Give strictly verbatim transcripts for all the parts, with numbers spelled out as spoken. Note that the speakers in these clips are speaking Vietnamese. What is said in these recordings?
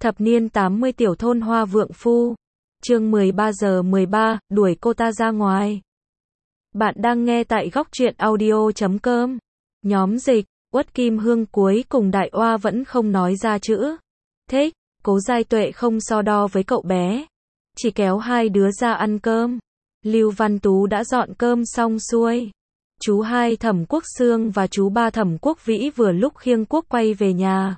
Thập niên tám mươi tiểu thôn Hoa Vượng Phu. Chương mười ba giờ mười ba, đuổi cô ta ra ngoài. Bạn đang nghe tại góc truyện audio chấm com. Nhóm dịch, Uất Kim Hương cuối cùng Đại Oa vẫn không nói ra chữ thích. Cố Giai Tuệ không so đo với cậu bé, chỉ kéo hai đứa ra ăn cơm. Lưu Văn Tú đã dọn cơm xong xuôi. Chú hai Thẩm Quốc Xương và chú ba Thẩm Quốc Vĩ vừa lúc khiêng cuốc quay về nhà.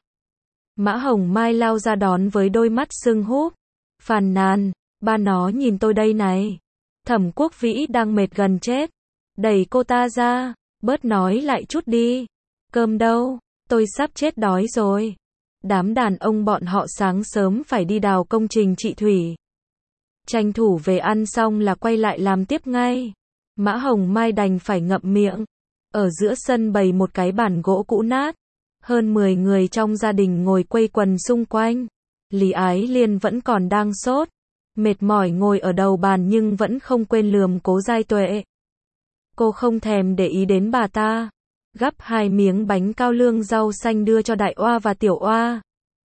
Mã Hồng Mai lao ra đón với đôi mắt sưng húp, phàn nàn, ba nó nhìn tôi đây này. Thẩm Quốc Vĩ đang mệt gần chết, đẩy cô ta ra, bớt nói lại chút đi. Cơm đâu, tôi sắp chết đói rồi. Đám đàn ông bọn họ sáng sớm phải đi đào công trình trị thủy. Tranh thủ về ăn xong là quay lại làm tiếp ngay. Mã Hồng Mai đành phải ngậm miệng. Ở giữa sân bày một cái bàn gỗ cũ nát. Hơn mười người trong gia đình ngồi quây quần xung quanh. Lý Ái Liên vẫn còn đang sốt, mệt mỏi ngồi ở đầu bàn nhưng vẫn không quên lườm Cố Giai Tuệ. Cô không thèm để ý đến bà ta, gắp hai miếng bánh cao lương rau xanh đưa cho Đại Oa và Tiểu Oa.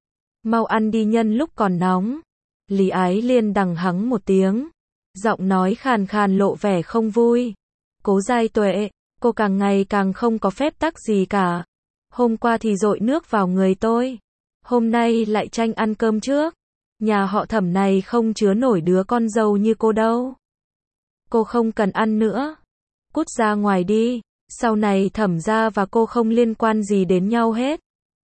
Mau ăn đi nhân lúc còn nóng. Lý Ái Liên đằng hắng một tiếng, giọng nói khàn khàn lộ vẻ không vui. Cố Giai Tuệ, cô càng ngày càng không có phép tắc gì cả. Hôm qua thì dội nước vào người tôi, hôm nay lại tranh ăn cơm trước. Nhà họ Thẩm này không chứa nổi đứa con dâu như cô đâu. Cô không cần ăn nữa, cút ra ngoài đi, sau này Thẩm gia và cô không liên quan gì đến nhau hết.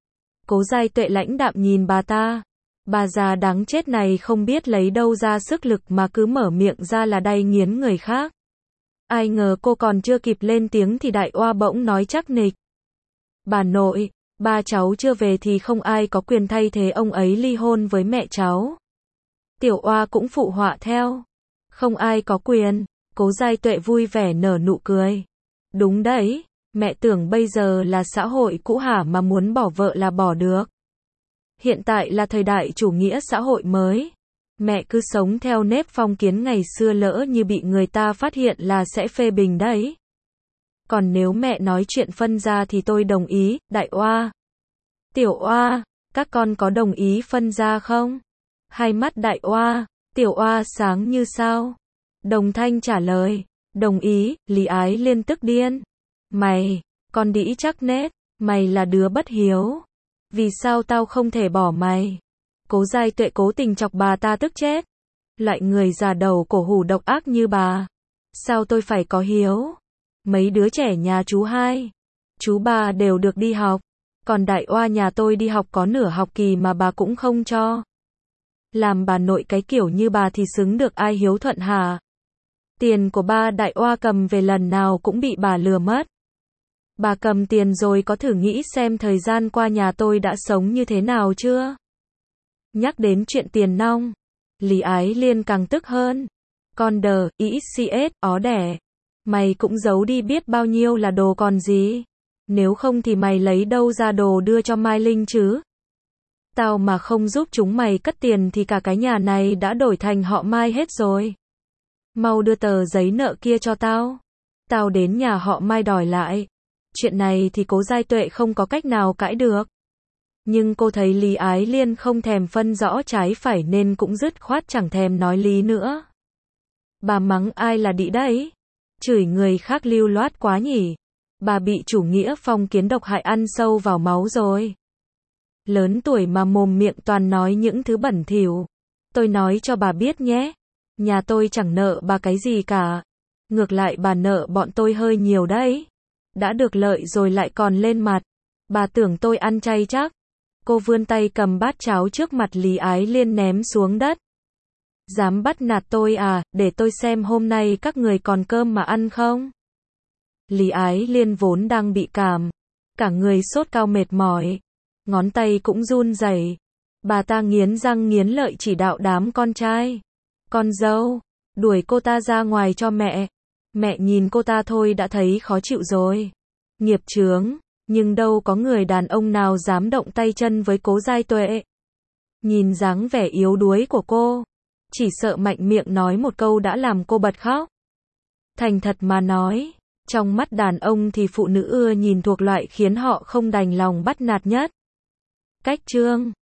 Cố Giai Tuệ lãnh đạm nhìn bà ta. Bà già đáng chết này không biết lấy đâu ra sức lực mà cứ mở miệng ra là đay nghiến người khác. Ai ngờ cô còn chưa kịp lên tiếng thì Đại Oa bỗng nói chắc nịch. Bà nội, ba cháu chưa về thì không ai có quyền thay thế ông ấy ly hôn với mẹ cháu. Tiểu Oa cũng phụ họa theo. Không ai có quyền. Cố Giai Tuệ vui vẻ nở nụ cười. Đúng đấy, mẹ tưởng bây giờ là xã hội cũ hả mà muốn bỏ vợ là bỏ được. Hiện tại là thời đại chủ nghĩa xã hội mới. Mẹ cứ sống theo nếp phong kiến ngày xưa lỡ như bị người ta phát hiện là sẽ phê bình đấy. Còn nếu mẹ nói chuyện phân gia thì tôi đồng ý, Đại Oa. Tiểu Oa, các con có đồng ý phân gia không? Hai mắt Đại Oa, Tiểu Oa sáng như sao. Đồng thanh trả lời, đồng ý. Lý Ái Liên tức điên. Mày, con đĩ chắc nết, mày là đứa bất hiếu. Vì sao tao không thể bỏ mày? Cố Giai Tuệ cố tình chọc bà ta tức chết. Loại người già đầu cổ hủ độc ác như bà, sao tôi phải có hiếu? Mấy đứa trẻ nhà chú hai, chú ba đều được đi học, còn Đại Oa nhà tôi đi học có nửa học kỳ mà bà cũng không cho. Làm bà nội cái kiểu như bà thì xứng được ai hiếu thuận hả? Tiền của ba Đại Oa cầm về lần nào cũng bị bà lừa mất. Bà cầm tiền rồi có thử nghĩ xem thời gian qua nhà tôi đã sống như thế nào chưa? Nhắc đến chuyện tiền nong, Lý Ái Liên càng tức hơn. Con đờ, ý xs, ó đẻ. Mày cũng giấu đi biết bao nhiêu là đồ còn gì. Nếu không thì mày lấy đâu ra đồ đưa cho Mai Linh chứ? Tao mà không giúp chúng mày cất tiền thì cả cái nhà này đã đổi thành họ Mai hết rồi. Mau đưa tờ giấy nợ kia cho tao. Tao đến nhà họ Mai đòi lại. Chuyện này thì Cố Giai Tuệ không có cách nào cãi được. Nhưng cô thấy Lý Ái Liên không thèm phân rõ trái phải nên cũng dứt khoát chẳng thèm nói lý nữa. Bà mắng ai là đĩ đấy? Chửi người khác lưu loát quá nhỉ? Bà bị chủ nghĩa phong kiến độc hại ăn sâu vào máu rồi. Lớn tuổi mà mồm miệng toàn nói những thứ bẩn thỉu. Tôi nói cho bà biết nhé. Nhà tôi chẳng nợ bà cái gì cả. Ngược lại bà nợ bọn tôi hơi nhiều đấy. Đã được lợi rồi lại còn lên mặt. Bà tưởng tôi ăn chay chắc. Cô vươn tay cầm bát cháo trước mặt Lý Ái Liên ném xuống đất. Dám bắt nạt tôi à, để tôi xem hôm nay các người còn cơm mà ăn không? Lý Ái Liên vốn đang bị cảm, cả người sốt cao mệt mỏi, ngón tay cũng run rẩy. Bà ta nghiến răng nghiến lợi chỉ đạo đám con trai, con dâu, đuổi cô ta ra ngoài cho mẹ. Mẹ nhìn cô ta thôi đã thấy khó chịu rồi. Nghiệp chướng, nhưng đâu có người đàn ông nào dám động tay chân với Cố Giai Tuệ. Nhìn dáng vẻ yếu đuối của cô, chỉ sợ mạnh miệng nói một câu đã làm cô bật khóc. Thành thật mà nói, trong mắt đàn ông thì phụ nữ ưa nhìn thuộc loại khiến họ không đành lòng bắt nạt nhất. Cách chương